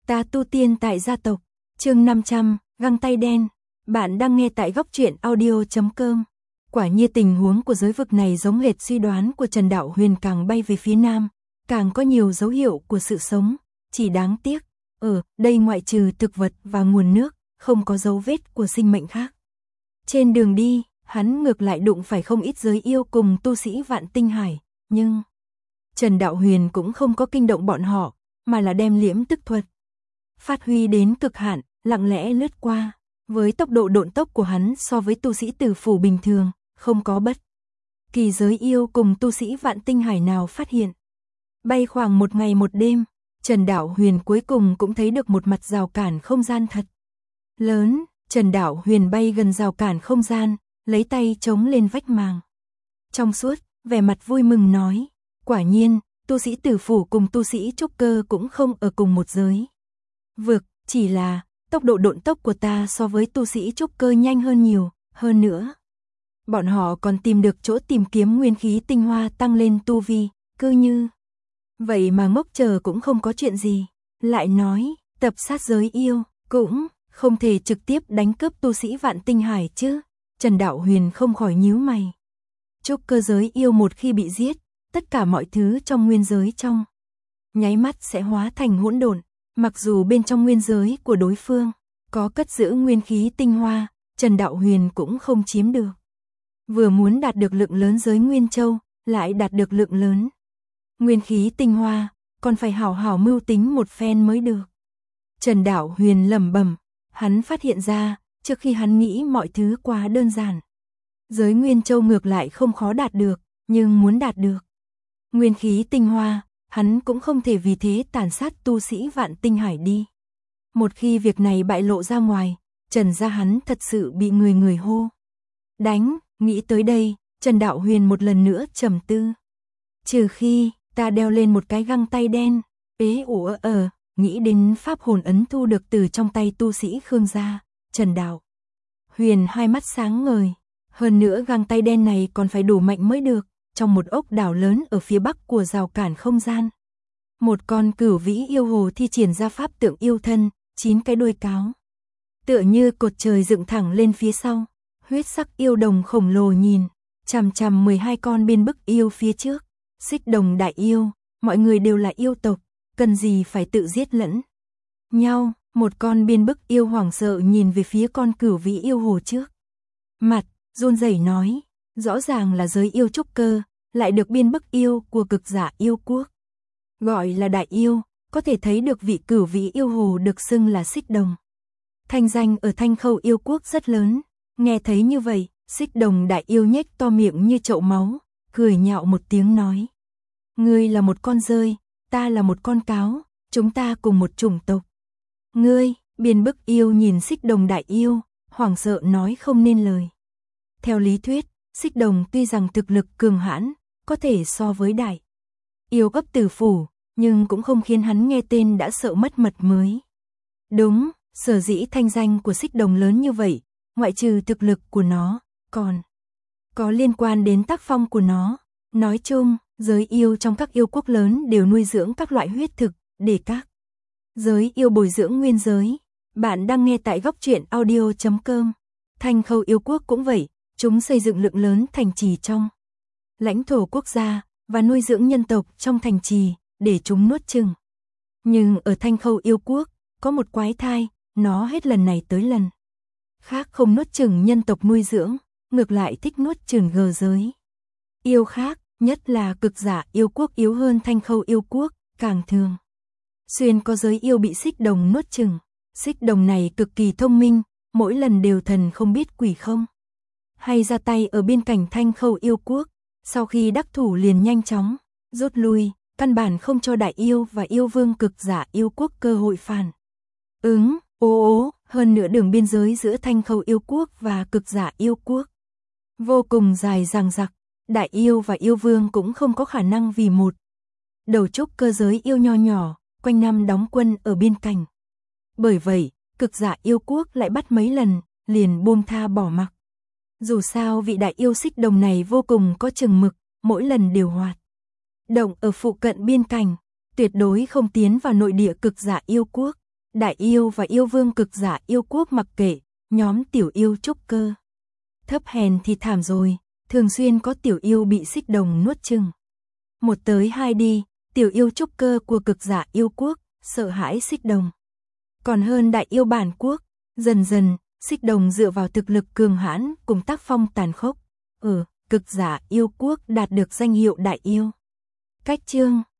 Ta tu tiên tại gia tộc, chương 500, găng tay đen. Bạn đang nghe tại góc truyện audio.com. Quả nhiên tình huống của giới vực này giống hệt suy đoán của Trần Đạo Huyền, càng bay về phía nam, càng có nhiều dấu hiệu của sự sống, chỉ đáng tiếc, ở đây ngoại trừ thực vật và nguồn nước, không có dấu vết của sinh mệnh khác. Trên đường đi, hắn ngược lại đụng phải không ít giới yêu cùng tu sĩ Vạn Tinh Hải, nhưng Trần Đạo Huyền cũng không có kinh động bọn họ, mà là đem liễm tức thuật phát huy đến cực hạn, lặng lẽ lướt qua. Với tốc độ độn tốc của hắn so với tu sĩ Tử Phủ bình thường, không có bất kỳ giới yêu cùng tu sĩ Vạn Tinh Hải nào phát hiện. Bay khoảng một ngày một đêm, Trần Đạo Huyền cuối cùng cũng thấy được một mặt rào cản không gian thật lớn. Trần Đạo Huyền bay gần rào cản không gian, lấy tay chống lên vách màng trong suốt, vẻ mặt vui mừng nói, quả nhiên, tu sĩ Tử Phủ cùng tu sĩ trúc cơ cũng không ở cùng một giới vực, chỉ là tốc độ độn tốc của ta so với tu sĩ trúc cơ nhanh hơn nhiều, hơn nữa bọn họ còn tìm được chỗ tìm kiếm nguyên khí tinh hoa tăng lên tu vi, cứ như vậy mà ngốc chờ cũng không có chuyện gì. Lại nói, tập sát giới yêu cũng không thể trực tiếp đánh cướp tu sĩ Vạn Tinh Hải chứ. Trần Đạo Huyền không khỏi nhíu mày. Trúc cơ giới yêu một khi bị giết, tất cả mọi thứ trong nguyên giới trong nháy mắt sẽ hóa thành hỗn độn. Mặc dù bên trong nguyên giới của đối phương có cất giữ nguyên khí tinh hoa, Trần Đạo Huyền cũng không chiếm được. Vừa muốn đạt được lượng lớn giới Nguyên Châu, lại đạt được lượng lớn nguyên khí tinh hoa, còn phải hảo hảo mưu tính một phen mới được. Trần Đạo Huyền lẩm bẩm, hắn phát hiện ra, trước khi hắn nghĩ mọi thứ quá đơn giản. Giới Nguyên Châu ngược lại không khó đạt được, nhưng muốn đạt được nguyên khí tinh hoa, hắn cũng không thể vì thế tàn sát tu sĩ Vạn Tinh Hải đi. Một khi việc này bại lộ ra ngoài, Trần gia hắn thật sự bị người người hô đánh. Nghĩ tới đây, Trần Đạo Huyền một lần nữa trầm tư. Trừ khi ta đeo lên một cái găng tay đen, nghĩ đến pháp hồn ấn thu được từ trong tay tu sĩ Khương gia, Trần Đạo Huyền hai mắt sáng ngời. Hơn nữa găng tay đen này còn phải đủ mạnh mới được. Trong một ốc đảo lớn ở phía bắc của rào cản không gian, một con cửu vĩ yêu hồ thi triển ra pháp tượng yêu thân, 9 cái đuôi cáo tựa như cột trời dựng thẳng lên phía sau. Huyết sắc yêu đồng khổng lồ nhìn chằm chằm 12 con biên bức yêu phía trước. Xích đồng đại yêu, mọi người đều là yêu tộc, cần gì phải tự giết lẫn nhau. Một con biên bức yêu hoảng sợ nhìn về phía con cửu vĩ yêu hồ trước mặt, run rẩy nói, rõ ràng là giới yêu trúc cơ, lại được biên bức yêu của cực giả yêu quốc gọi là đại yêu, có thể thấy được vị cửu vĩ yêu hồ được xưng là xích đồng thanh danh ở Thanh Khâu yêu quốc rất lớn. Nghe thấy như vậy, xích đồng đại yêu nhếch to miệng như chậu máu, cười nhạo một tiếng nói, ngươi là một con dơi, ta là một con cáo, chúng ta cùng một chủng tộc. Ngươi, biên bức yêu nhìn xích đồng đại yêu, hoảng sợ nói không nên lời. Theo lý thuyết, xích đồng tuy rằng thực lực cường hãn, có thể so với đại yêu cấp Tử Phủ, nhưng cũng không khiến hắn nghe tên đã sợ mất mật mới. Đúng, sở dĩ thanh danh của xích đồng lớn như vậy, ngoại trừ thực lực của nó, còn có liên quan đến tác phong của nó. Nói chung, giới yêu trong các yêu quốc lớn đều nuôi dưỡng các loại huyết thực, để các giới yêu bồi dưỡng nguyên giới. Bạn đang nghe tại góc truyện audio.com. Thanh Khâu yêu quốc cũng vậy, chúng xây dựng lượng lớn thành trì trong lãnh thổ quốc gia, và nuôi dưỡng nhân tộc trong thành trì, để chúng nuốt chửng. Nhưng ở Thanh Khâu yêu quốc, có một quái thai, nó hết lần này tới lần khác không nuốt chửng nhân tộc nuôi dưỡng, ngược lại thích nuốt chửng gờ giới yêu khác, nhất là cực giả yêu quốc yếu hơn Thanh Khâu yêu quốc, càng thường xuyên có giới yêu bị xích đồng nuốt chửng. Xích đồng này cực kỳ thông minh, mỗi lần đều thần không biết quỷ không hay ra tay ở biên cảnh Thanh Khâu yêu quốc, sau khi đắc thủ liền nhanh chóng rút lui, căn bản không cho đại yêu và yêu vương cực giả yêu quốc cơ hội phản ứng. Hơn nữa đường biên giới giữa Thanh Khâu yêu quốc và cực giả yêu quốc vô cùng dài dằng dặc, đại yêu và yêu vương cũng không có khả năng vì một đầu trúc cơ giới yêu nho nhỏ, quanh năm đóng quân ở biên cảnh. Bởi vậy, cực giả yêu quốc lại bắt mấy lần, liền buông tha bỏ mặc. Dù sao vị đại yêu xích đồng này vô cùng có chừng mực, mỗi lần đều hoạt động ở phụ cận biên cảnh, tuyệt đối không tiến vào nội địa cực giả yêu quốc. Đại yêu và yêu vương cực giả yêu quốc mặc kệ, nhóm tiểu yêu trúc cơ. Thấp hèn thì thảm rồi, thường xuyên có tiểu yêu bị xích đồng nuốt chửng. Một tới hai đi, tiểu yêu trúc cơ của cực giả yêu quốc, sợ hãi xích đồng. Còn hơn đại yêu bản quốc, dần dần, xích đồng dựa vào thực lực cường hãn cùng tác phong tàn khốc. Cực giả yêu quốc đạt được danh hiệu đại yêu. Cách chương